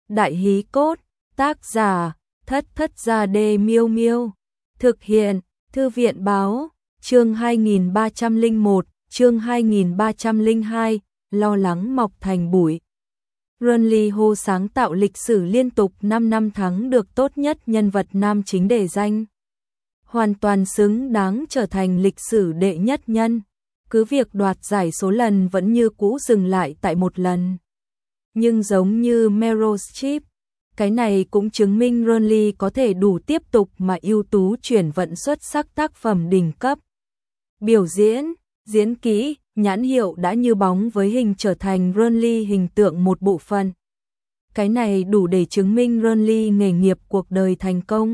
Đại hí cốt, tác giả, Thất Thất Gia Đê Miêu Miêu. Thực hiện, Thư viện Báo, chương 2301, chương 2302, lo lắng mọc thành bụi. Runli Ho sáng tạo lịch sử liên tục 5 năm thắng được tốt nhất nhân vật nam chính đề danh. Hoàn toàn xứng đáng trở thành lịch sử đệ nhất nhân. Cứ việc đoạt giải số lần vẫn như cũ dừng lại tại một lần. Nhưng giống như Meryl Streep, cái này cũng chứng minh Runli có thể đủ tiếp tục mà ưu tú chuyển vận xuất sắc tác phẩm đỉnh cấp. Biểu diễn, diễn kỹ, nhãn hiệu đã như bóng với hình trở thành Runli hình tượng một bộ phận. Cái này đủ để chứng minh Runli nghề nghiệp cuộc đời thành công.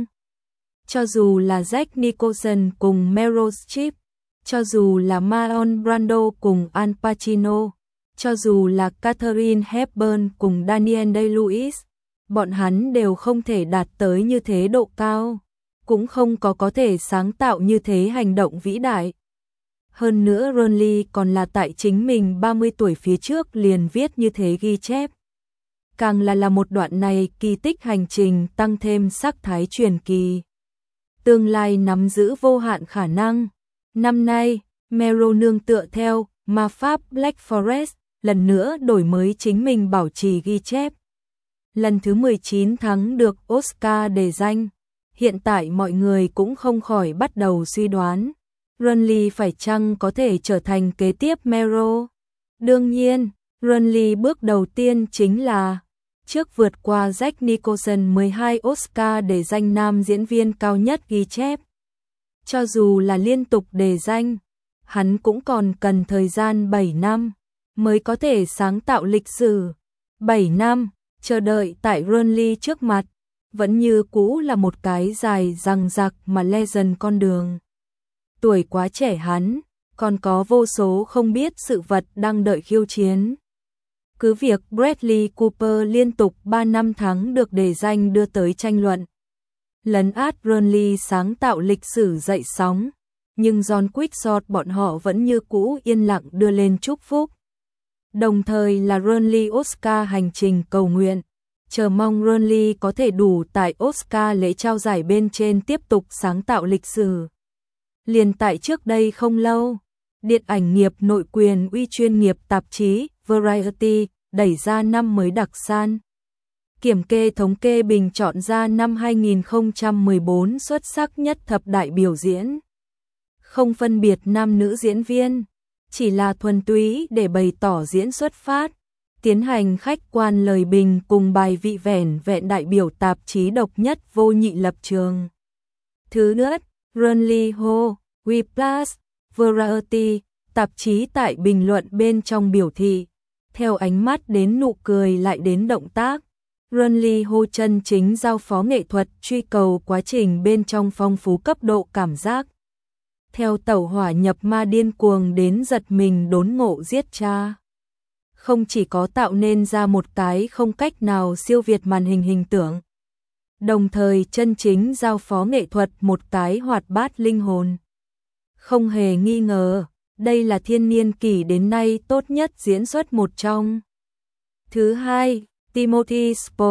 Cho dù là Jack Nicholson cùng Meryl Streep, cho dù là Marlon Brando cùng Al Pacino, cho dù là Katharine Hepburn cùng Daniel Day-Lewis, bọn hắn đều không thể đạt tới như thế độ cao, cũng không có thể sáng tạo như thế hành động vĩ đại. Hơn nữa Runli còn là tại chính mình 30 tuổi phía trước liền viết như thế ghi chép. Càng là một đoạn này kỳ tích hành trình tăng thêm sắc thái truyền kỳ. Tương lai nắm giữ vô hạn khả năng. Năm nay, Meryl nương tựa theo ma pháp Black Forest, lần nữa đổi mới chính mình bảo trì ghi chép. Lần thứ 19 thắng được Oscar đề danh. Hiện tại mọi người cũng không khỏi bắt đầu suy đoán, Runli phải chăng có thể trở thành kế tiếp Meryl. Đương nhiên, Runli bước đầu tiên chính là trước vượt qua Jack Nicholson 12 Oscar đề danh nam diễn viên cao nhất ghi chép. Cho dù là liên tục đề danh, hắn cũng còn cần thời gian 7 năm mới có thể sáng tạo lịch sử. 7 năm, chờ đợi tại Runli trước mặt, vẫn như cũ là một cái dài dằng dặc mà legend con đường. Tuổi quá trẻ hắn, còn có vô số không biết sự vật đang đợi khiêu chiến. Cứ việc Bradley Cooper liên tục 3 năm thắng được đề danh đưa tới tranh luận, lấn át Runli sáng tạo lịch sử dậy sóng, nhưng John Quixote bọn họ vẫn như cũ yên lặng đưa lên chúc phúc. Đồng thời là Runli Oscar hành trình cầu nguyện, chờ mong Runli có thể đủ tại Oscar lễ trao giải bên trên tiếp tục sáng tạo lịch sử. Liền tại trước đây không lâu, điện ảnh nghiệp nội quyền uy chuyên nghiệp tạp chí Variety đẩy ra năm mới đặc san. Kiểm kê thống kê bình chọn ra năm 2014 xuất sắc nhất thập đại biểu diễn. Không phân biệt nam nữ diễn viên, chỉ là thuần túy để bày tỏ diễn xuất phát, tiến hành khách quan lời bình cùng bài vị vẻn vẹn đại biểu tạp chí độc nhất vô nhị lập trường. Thứ nhất, Runli Ho, We Plus, Variety, tạp chí tại bình luận bên trong biểu thị, theo ánh mắt đến nụ cười lại đến động tác, Runli Ho chân chính giao phó nghệ thuật truy cầu quá trình bên trong phong phú cấp độ cảm giác. Theo tẩu hỏa nhập ma điên cuồng đến giật mình đốn ngộ giết cha. Không chỉ có tạo nên ra một cái không cách nào siêu việt màn hình hình tượng, đồng thời chân chính giao phó nghệ thuật một cái hoạt bát linh hồn. Không hề nghi ngờ, đây là thiên niên kỷ đến nay tốt nhất diễn xuất một trong. Thứ hai, Timothy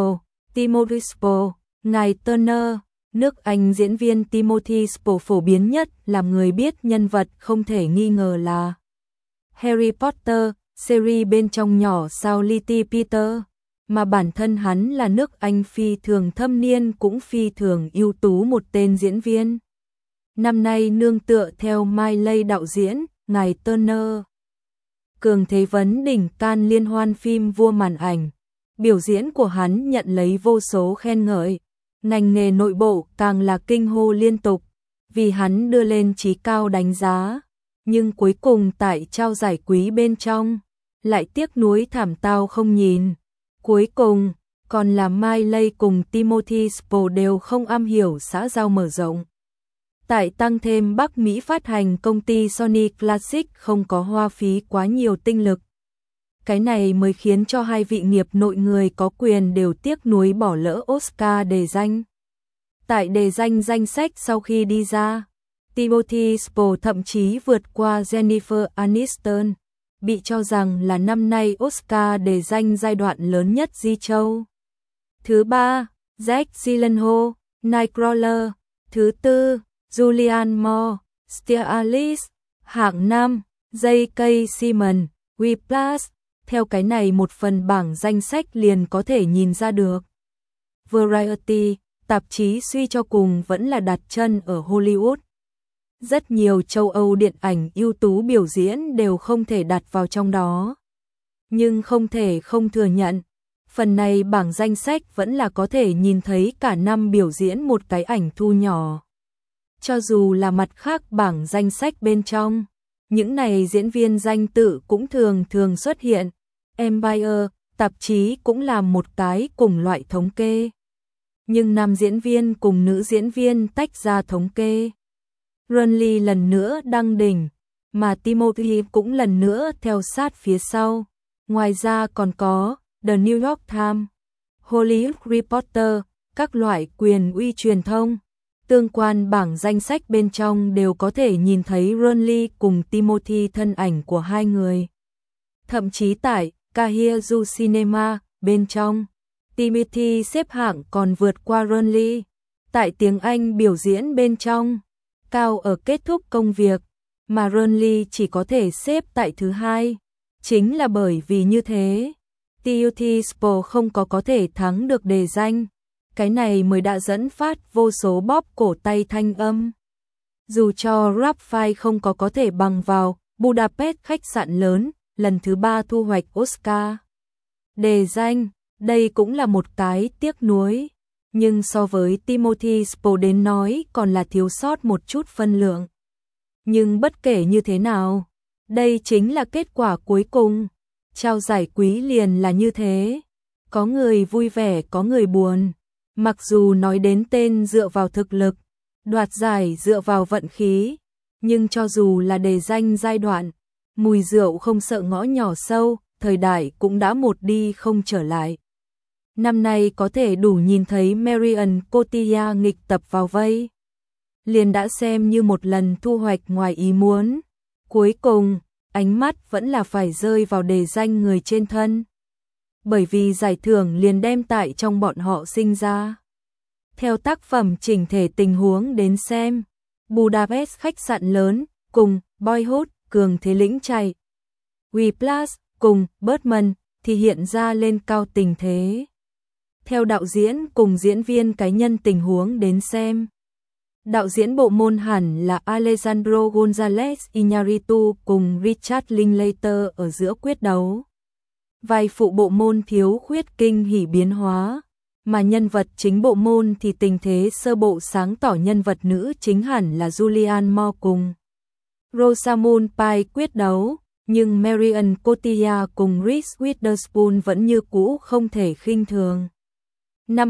Spall, ngài Turner, nước Anh diễn viên Timothy Spall phổ biến nhất làm người biết nhân vật không thể nghi ngờ là Harry Potter, series bên trong nhỏ sao Little Peter, mà bản thân hắn là nước Anh phi thường thâm niên cũng phi thường ưu tú một tên diễn viên. Năm nay nương tựa theo Miley đạo diễn, ngài Turner cường thế vấn đỉnh can liên hoan phim vua màn ảnh, biểu diễn của hắn nhận lấy vô số khen ngợi, ngành nghề nội bộ càng là kinh hô liên tục, vì hắn đưa lên chí cao đánh giá, nhưng cuối cùng tại trao giải quý bên trong, lại tiếc nuối thảm tao không nhìn. Cuối cùng, còn là Miley cùng Timothy Spall đều không am hiểu xã giao mở rộng. Tại tăng thêm Bắc Mỹ phát hành công ty Sony Classic không có hoa phí quá nhiều tinh lực. Cái này mới khiến cho hai vị nghiệp nội người có quyền đều tiếc nuối bỏ lỡ Oscar đề danh. Tại đề danh danh sách sau khi đi ra, Timothy Spall thậm chí vượt qua Jennifer Aniston, bị cho rằng là năm nay Oscar đề danh giai đoạn lớn nhất Di Châu. Thứ 3, Jake Gyllenhaal, Nightcrawler. Thứ 4, Julianne Moore, Steel Alice. Hạng 5, J.K. Simmons, Whiplash. Theo cái này một phần bảng danh sách liền có thể nhìn ra được. Variety, tạp chí suy cho cùng vẫn là đặt chân ở Hollywood. Rất nhiều châu Âu điện ảnh ưu tú biểu diễn đều không thể đặt vào trong đó. Nhưng không thể không thừa nhận, phần này bảng danh sách vẫn là có thể nhìn thấy cả năm biểu diễn một cái ảnh thu nhỏ. Cho dù là mặt khác bảng danh sách bên trong, những này diễn viên danh tự cũng thường thường xuất hiện. Empire, tạp chí cũng làm một cái cùng loại thống kê. Nhưng nam diễn viên cùng nữ diễn viên tách ra thống kê. Runley lần nữa đăng đỉnh, mà Timothy cũng lần nữa theo sát phía sau. Ngoài ra còn có The New York Times, Hollywood Reporter, các loại quyền uy truyền thông. Tương quan bảng danh sách bên trong đều có thể nhìn thấy Runley cùng Timothy thân ảnh của hai người. Thậm chí tại Kahiru Cinema bên trong, Timothy xếp hạng còn vượt qua Runley. Tại tiếng Anh biểu diễn bên trong, cao ở kết thúc công việc, mà Runley chỉ có thể xếp tại thứ 2. Chính là bởi vì như thế, Timothy Spall không có thể thắng được đề danh. Cái này mới đã dẫn phát vô số bóp cổ tay thanh âm. Dù cho Ralph Fiennes không có thể bằng vào Budapest khách sạn lớn, lần thứ 3 thu hoạch Oscar đề danh, đây cũng là một cái tiếc nuối. Nhưng so với Timothy Spall đến nói còn là thiếu sót một chút phân lượng. Nhưng bất kể như thế nào, đây chính là kết quả cuối cùng. Trao giải quý liền là như thế. Có người vui vẻ, có người buồn. Mặc dù nói đến tên dựa vào thực lực, đoạt giải dựa vào vận khí, nhưng cho dù là đề danh giai đoạn, mùi rượu không sợ ngõ nhỏ sâu, thời đại cũng đã một đi không trở lại. Năm nay có thể đủ nhìn thấy Marion Cotillard nghịch tập vào vây, liền đã xem như một lần thu hoạch ngoài ý muốn. Cuối cùng, ánh mắt vẫn là phải rơi vào đề danh người trên thân. Bởi vì giải thưởng liền đem tại trong bọn họ sinh ra. Theo tác phẩm chỉnh thể tình huống đến xem, Budapest khách sạn lớn cùng Boyhood cường thế lĩnh chạy, Whiplash cùng Birdman thì hiện ra lên cao tình thế. Theo đạo diễn cùng diễn viên cá nhân tình huống đến xem, đạo diễn bộ môn hẳn là Alejandro González Iñárritu cùng Richard Linklater ở giữa quyết đấu. Vai phụ bộ môn thiếu khuyết kinh hỉ biến hóa, mà nhân vật chính bộ môn thì tình thế sơ bộ sáng tỏ. Nhân vật nữ chính hẳn là Julianne Moore cùng Rosamund Pike quyết đấu, nhưng Marion Cotillard cùng Reese Witherspoon vẫn như cũ không thể khinh thường. Năm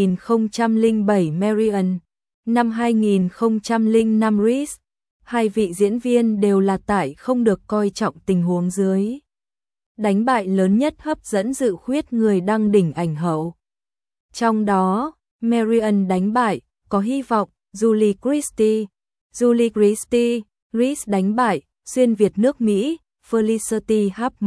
2007 Marion, năm 2005 Reese, hai vị diễn viên đều là tại không được coi trọng tình huống dưới. Đánh bại lớn nhất hấp dẫn dự khuyết người đăng đỉnh ảnh hậu. Trong đó, Marion đánh bại, có hy vọng, Julie Christie, Reese đánh bại, xuyên Việt nước Mỹ, Felicity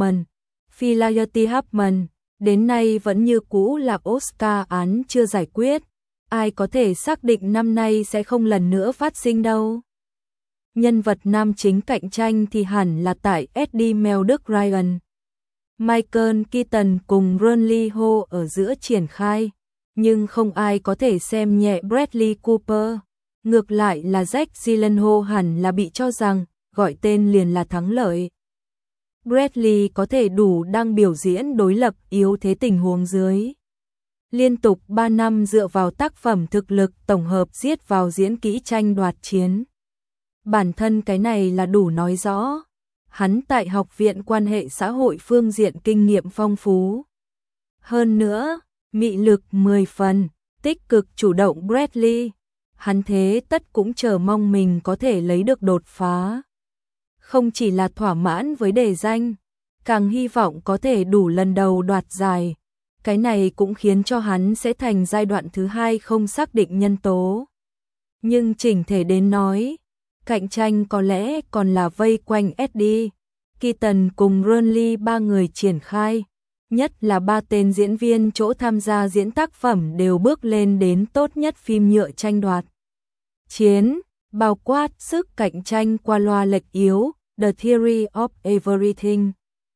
Huffman. Đến nay vẫn như cũ là Oscar án chưa giải quyết. Ai có thể xác định năm nay sẽ không lần nữa phát sinh đâu. Nhân vật nam chính cạnh tranh thì hẳn là tại Eddie Murdoch Ryan, Michael Keaton cùng Ronnie Ho ở giữa triển khai, nhưng không ai có thể xem nhẹ Bradley Cooper. Ngược lại là Jake Gyllenhaal hẳn là bị cho rằng gọi tên liền là thắng lợi. Bradley có thể đủ đang biểu diễn đối lập yếu thế tình huống dưới. Liên tục 3 năm dựa vào tác phẩm thực lực tổng hợp giết vào diễn kỹ tranh đoạt chiến. Bản thân cái này là đủ nói rõ. Hắn tại học viện quan hệ xã hội phương diện kinh nghiệm phong phú. Hơn nữa, mị lực 10 phần, tích cực chủ động Bradley. Hắn thế tất cũng chờ mong mình có thể lấy được đột phá. Không chỉ là thỏa mãn với đề danh, càng hy vọng có thể đủ lần đầu đoạt giải. Cái này cũng khiến cho hắn sẽ thành giai đoạn thứ 2 không xác định nhân tố. Nhưng chỉnh thể đến nói, cạnh tranh có lẽ còn là vây quanh Eddie, Keaton cùng Ronnie ba người triển khai. nhất là 3 tên diễn viên chỗ tham gia diễn tác phẩm đều bước lên đến tốt nhất phim nhựa tranh đoạt chiến, bao quát sức cạnh tranh qua loa lệch yếu, The Theory of Everything.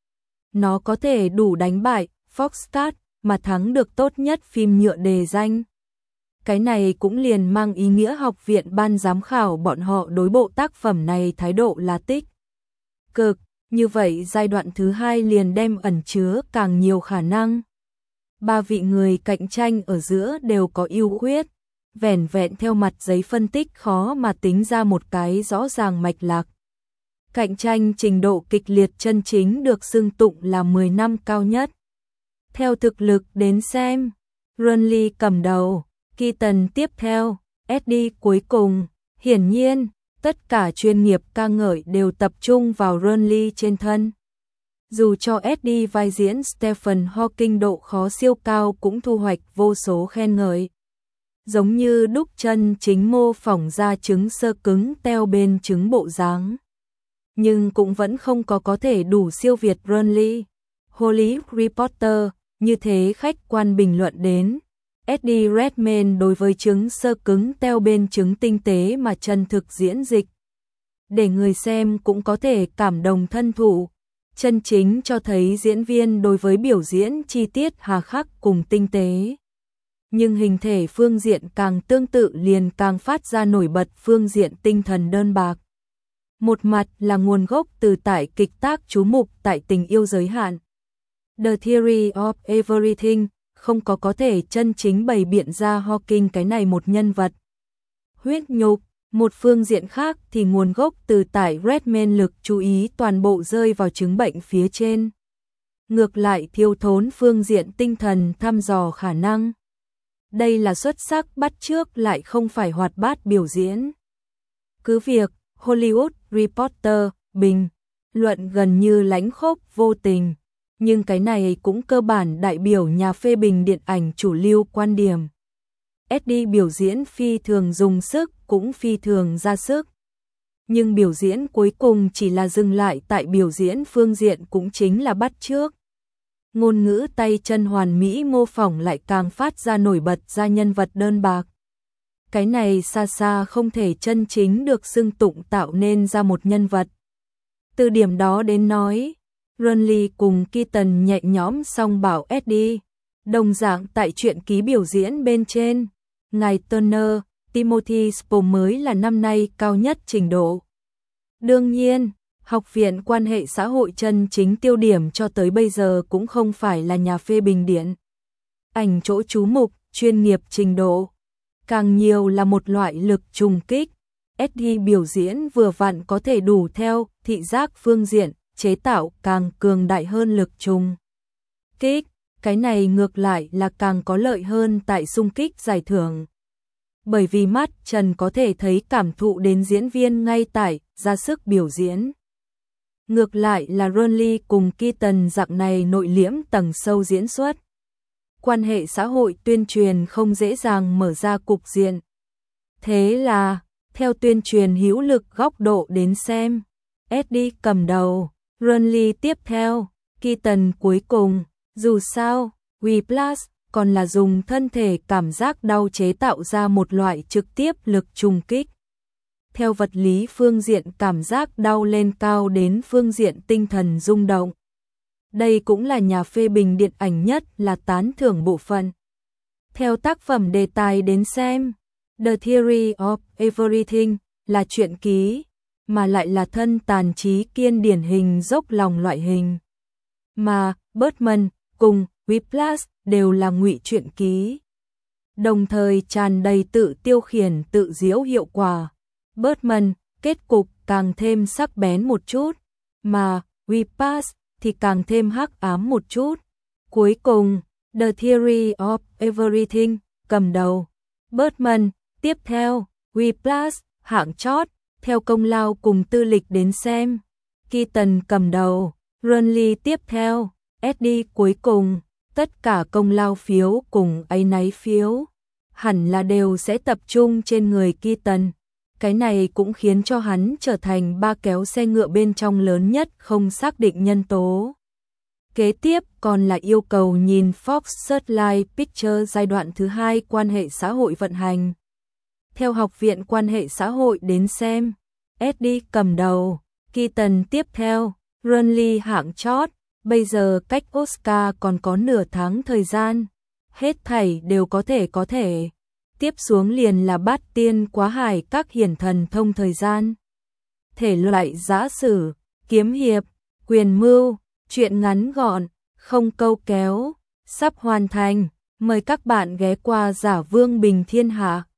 Nó có thể đủ đánh bại Foxcatcher mà thắng được tốt nhất phim nhựa đề danh. Cái này cũng liền mang ý nghĩa học viện ban giám khảo bọn họ đối bộ tác phẩm này thái độ là tích cực, như vậy giai đoạn thứ 2 liền đem ẩn chứa càng nhiều khả năng. 3 vị người cạnh tranh ở giữa đều có ưu khuyết, vẻn vẹn theo mặt giấy phân tích khó mà tính ra một cái rõ ràng mạch lạc. Cạnh tranh trình độ kịch liệt chân chính được xưng tụng là 10 năm cao nhất. Theo thực lực đến xem, Renly cầm đầu, Keaton tiếp theo, Eddie cuối cùng. Hiển nhiên, tất cả chuyên nghiệp ca ngợi đều tập trung vào Renly trên thân. Dù cho Eddie vai diễn Stephen Hawking độ khó siêu cao cũng thu hoạch vô số khen ngợi. Giống như đúc chân chính mô phỏng ra trứng sơ cứng teo bên trứng bộ dáng. Nhưng cũng vẫn không có thể đủ siêu việt Renly. Hollywood Reporter, như thế khách quan bình luận đến. Eddie Redmayne đối với trứng sơ cứng teo bên trứng tinh tế mà chân thực diễn dịch. Để người xem cũng có thể cảm đồng thân thụ. Chân chính cho thấy diễn viên đối với biểu diễn chi tiết hà khắc cùng tinh tế. Nhưng hình thể phương diện càng tương tự liền càng phát ra nổi bật phương diện tinh thần đơn bạc. Một mặt là nguồn gốc từ tại kịch tác chú mục tại tình yêu giới hạn. The Theory of Everything không có thể chân chính bày biện ra Hawking cái này một nhân vật. Huyết nhục, một phương diện khác thì nguồn gốc từ tại Redmayne lực chú ý toàn bộ rơi vào chứng bệnh phía trên. Ngược lại thiếu thốn phương diện tinh thần thăm dò khả năng. Đây là xuất sắc bắt chước lại không phải hoạt bát biểu diễn. Cứ việc Hollywood Reporter bình luận gần như lãnh khốc vô tình, nhưng cái này cũng cơ bản đại biểu nhà phê bình điện ảnh chủ lưu quan điểm. Eddie biểu diễn phi thường dùng sức cũng phi thường ra sức. Nhưng biểu diễn cuối cùng chỉ là dừng lại tại biểu diễn phương diện cũng chính là bắt chước. Ngôn ngữ tay chân hoàn mỹ mô phỏng lại càng phát ra nổi bật ra nhân vật đơn bạc. Cái này xa xa không thể chân chính được xưng tụng tạo nên ra một nhân vật. Từ điểm đó đến nói, Renly cùng Keaton nhẹ nhõm song bảo Eddie, đồng dạng tại truyện ký biểu diễn bên trên, ngài Turner, Timothy Spall mới là năm nay cao nhất trình độ. Đương nhiên, học viện quan hệ xã hội chân chính tiêu điểm cho tới bây giờ cũng không phải là nhà phê bình điện ảnh chỗ chú mục, chuyên nghiệp trình độ. Càng nhiều là một loại lực trùng kích. Eddie biểu diễn vừa vặn có thể đủ theo thị giác phương diện, chế tạo càng cường đại hơn lực trùng kích. Cái này ngược lại là càng có lợi hơn tại xung kích giải thưởng. Bởi vì mắt trần có thể thấy cảm thụ đến diễn viên ngay tại ra sức biểu diễn. Ngược lại là Renly cùng Keaton dạng này nội liễm tầng sâu diễn xuất. Quan hệ xã hội tuyên truyền không dễ dàng mở ra cục diện. Thế là, theo tuyên truyền hữu lực góc độ đến xem, Eddie cầm đầu, Renly tiếp theo, Keaton cuối cùng, dù sao, Whiplash còn là dùng thân thể cảm giác đau chế tạo ra một loại trực tiếp lực trùng kích. Theo vật lý phương diện cảm giác đau lên cao đến phương diện tinh thần rung động. Đây cũng là nhà phê bình điện ảnh nhất là tán thưởng bộ phận. Theo tác phẩm đề tài đến xem, The Theory of Everything là truyện ký, mà lại là thân tàn trí kiên điển hình dốc lòng loại hình. Mà Birdman cùng Whiplash đều là ngụy truyện ký. Đồng thời tràn đầy tự tiêu khiển tự diễu hiệu quả. Birdman kết cục càng thêm sắc bén một chút, mà Whiplash thì càng thêm hắc ám một chút. Cuối cùng, The Theory of Everything cầm đầu, Birdman tiếp theo, Whiplash hạng chót, theo công lao cùng tư lịch đến xem. Keaton cầm đầu, Renly tiếp theo, Eddie cuối cùng, tất cả công lao phiếu cùng áy náy phiếu hẳn là đều sẽ tập trung trên người Keaton. Cái này cũng khiến cho hắn trở thành ba kéo xe ngựa bên trong lớn nhất không xác định nhân tố. Kế tiếp còn là yêu cầu nhìn Fox Searchlight Pictures giai đoạn thứ 2 quan hệ xã hội vận hành. Theo Học viện Quan hệ xã hội đến xem, Eddie cầm đầu, Keaton tiếp theo, Runley hạng chót, bây giờ cách Oscar còn có nửa tháng thời gian, hết thảy đều có thể. Tiếp xuống liền là bát tiên quá hải các hiển thần thông thời gian. Thể loại giã sử, kiếm hiệp, quyền mưu, truyện ngắn gọn, không câu kéo, sắp hoàn thành, mời các bạn ghé qua Giả Vương Bình Thiên Hạ.